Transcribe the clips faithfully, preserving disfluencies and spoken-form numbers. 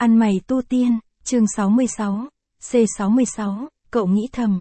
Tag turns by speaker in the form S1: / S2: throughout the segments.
S1: Ăn mày tu tiên, chương sáu mươi sáu, C sáu mươi sáu, cậu nghĩ thầm.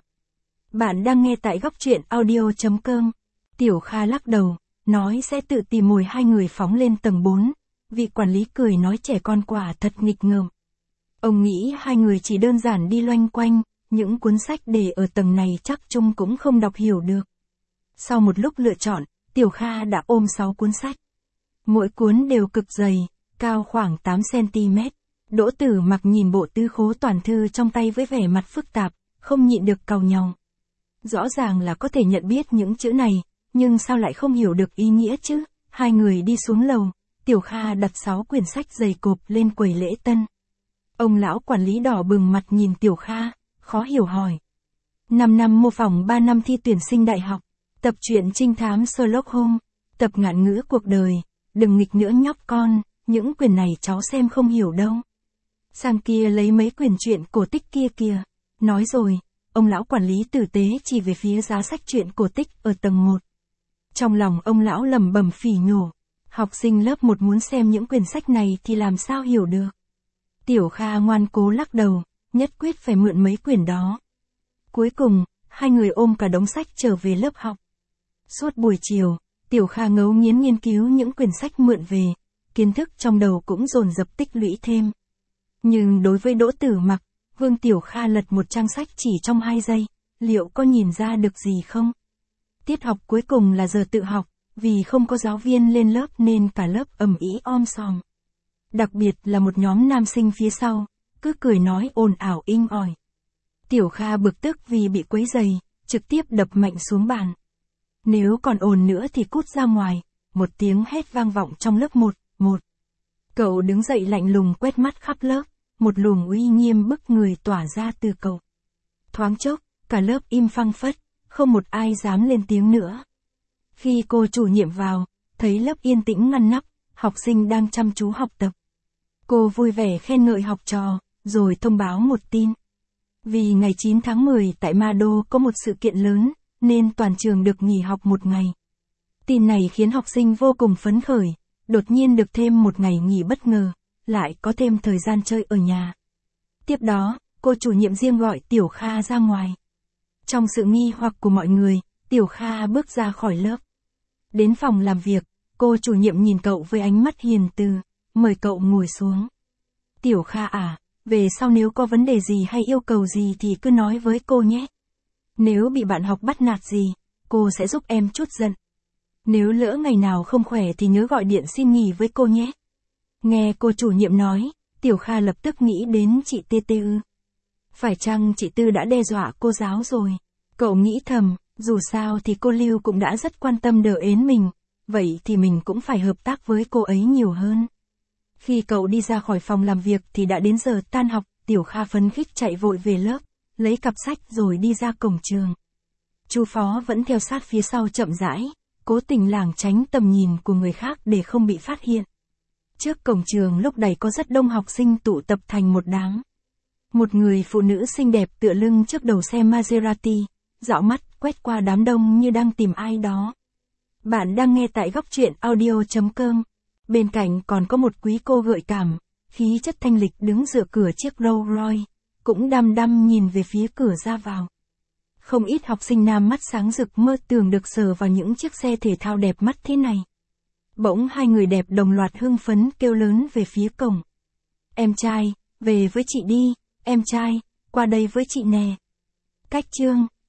S1: Bạn đang nghe tại góc truyện audio.com. Tiểu Kha lắc đầu, nói sẽ tự tìm mồi hai người phóng lên tầng bốn. Vị quản lý cười nói trẻ con quả thật nghịch ngợm. Ông nghĩ hai người chỉ đơn giản đi loanh quanh, những cuốn sách để ở tầng này chắc chung cũng không đọc hiểu được. Sau một lúc lựa chọn, Tiểu Kha đã ôm sáu cuốn sách. Mỗi cuốn đều cực dày, cao khoảng tám xăng-ti-mét. Đỗ Tử Mặc nhìn bộ Tứ Khố toàn thư trong tay với vẻ mặt phức tạp, không nhịn được cau nhàu. Rõ ràng là có thể nhận biết những chữ này, nhưng sao lại không hiểu được ý nghĩa chứ? Hai người đi xuống lầu, Tiểu Kha đặt sáu quyển sách dày cộp lên quầy lễ tân. Ông lão quản lý đỏ bừng mặt nhìn Tiểu Kha, khó hiểu hỏi. năm năm mô phỏng ba năm thi tuyển sinh đại học, tập truyện trinh thám Sherlock Holmes, tập ngạn ngữ cuộc đời, đừng nghịch nữa nhóc con, những quyển này cháu xem không hiểu đâu. Sang kia lấy mấy quyển truyện cổ tích kia kìa. Nói rồi, ông lão quản lý tử tế chỉ về phía giá sách truyện cổ tích ở tầng một. Trong lòng ông lão lẩm bẩm phỉ nhổ, học sinh lớp một muốn xem những quyển sách này thì làm sao hiểu được. Tiểu Kha ngoan cố lắc đầu, nhất quyết phải mượn mấy quyển đó. Cuối cùng, hai người ôm cả đống sách trở về lớp học. Suốt buổi chiều, Tiểu Kha ngấu nghiến nghiên cứu những quyển sách mượn về, kiến thức trong đầu cũng dồn dập tích lũy thêm. Nhưng đối với Đỗ Tử Mặc, Vương Tiểu Kha lật một trang sách chỉ trong hai giây, liệu có nhìn ra được gì không? Tiết học cuối cùng là giờ tự học, vì không có giáo viên lên lớp nên cả lớp ầm ĩ om sòm. Đặc biệt là một nhóm nam sinh phía sau, cứ cười nói ồn ào inh ỏi. Tiểu Kha bực tức vì bị quấy rầy, trực tiếp đập mạnh xuống bàn. Nếu còn ồn nữa thì cút ra ngoài, một tiếng hét vang vọng trong lớp một, một. Cậu đứng dậy lạnh lùng quét mắt khắp lớp, một luồng uy nghiêm bức người tỏa ra từ cậu. Thoáng chốc, cả lớp im phăng phất, không một ai dám lên tiếng nữa. Khi cô chủ nhiệm vào, thấy lớp yên tĩnh ngăn nắp, học sinh đang chăm chú học tập. Cô vui vẻ khen ngợi học trò, rồi thông báo một tin. Vì ngày chín tháng mười tại Ma Đô có một sự kiện lớn, nên toàn trường được nghỉ học một ngày. Tin này khiến học sinh vô cùng phấn khởi, đột nhiên được thêm một ngày nghỉ bất ngờ, lại có thêm thời gian chơi ở nhà. Tiếp đó, cô chủ nhiệm riêng gọi Tiểu Kha ra ngoài. Trong sự nghi hoặc của mọi người, Tiểu Kha bước ra khỏi lớp. Đến phòng làm việc, cô chủ nhiệm nhìn cậu với ánh mắt hiền từ, mời cậu ngồi xuống. Tiểu Kha à, về sau nếu có vấn đề gì hay yêu cầu gì thì cứ nói với cô nhé. Nếu bị bạn học bắt nạt gì, cô sẽ giúp em chút giận. Nếu lỡ ngày nào không khỏe thì nhớ gọi điện xin nghỉ với cô nhé. Nghe cô chủ nhiệm nói, Tiểu Kha lập tức nghĩ đến chị Tê Tê ư. Phải chăng chị Tư đã đe dọa cô giáo rồi? Cậu nghĩ thầm, dù sao thì cô Lưu cũng đã rất quan tâm đỡ ến mình, vậy thì mình cũng phải hợp tác với cô ấy nhiều hơn. Khi cậu đi ra khỏi phòng làm việc thì đã đến giờ tan học, Tiểu Kha phấn khích chạy vội về lớp, lấy cặp sách rồi đi ra cổng trường. Chú Phó vẫn theo sát phía sau chậm rãi, cố tình lảng tránh tầm nhìn của người khác để không bị phát hiện. Trước cổng trường lúc này có rất đông học sinh tụ tập thành một đám. Một người phụ nữ xinh đẹp tựa lưng trước đầu xe Maserati, dạo mắt quét qua đám đông như đang tìm ai đó. Bạn đang nghe tại góc truyện audio.com. Bên cạnh còn có một quý cô gợi cảm, khí chất thanh lịch đứng dựa cửa chiếc Rolls Royce, cũng đăm đăm nhìn về phía cửa ra vào. Không ít học sinh nam mắt sáng rực mơ tưởng được sờ vào những chiếc xe thể thao đẹp mắt thế này. Bỗng hai người đẹp đồng loạt hưng phấn kêu lớn về phía cổng. Em trai, về với chị đi, em trai, qua đây với chị nè. Cách chương,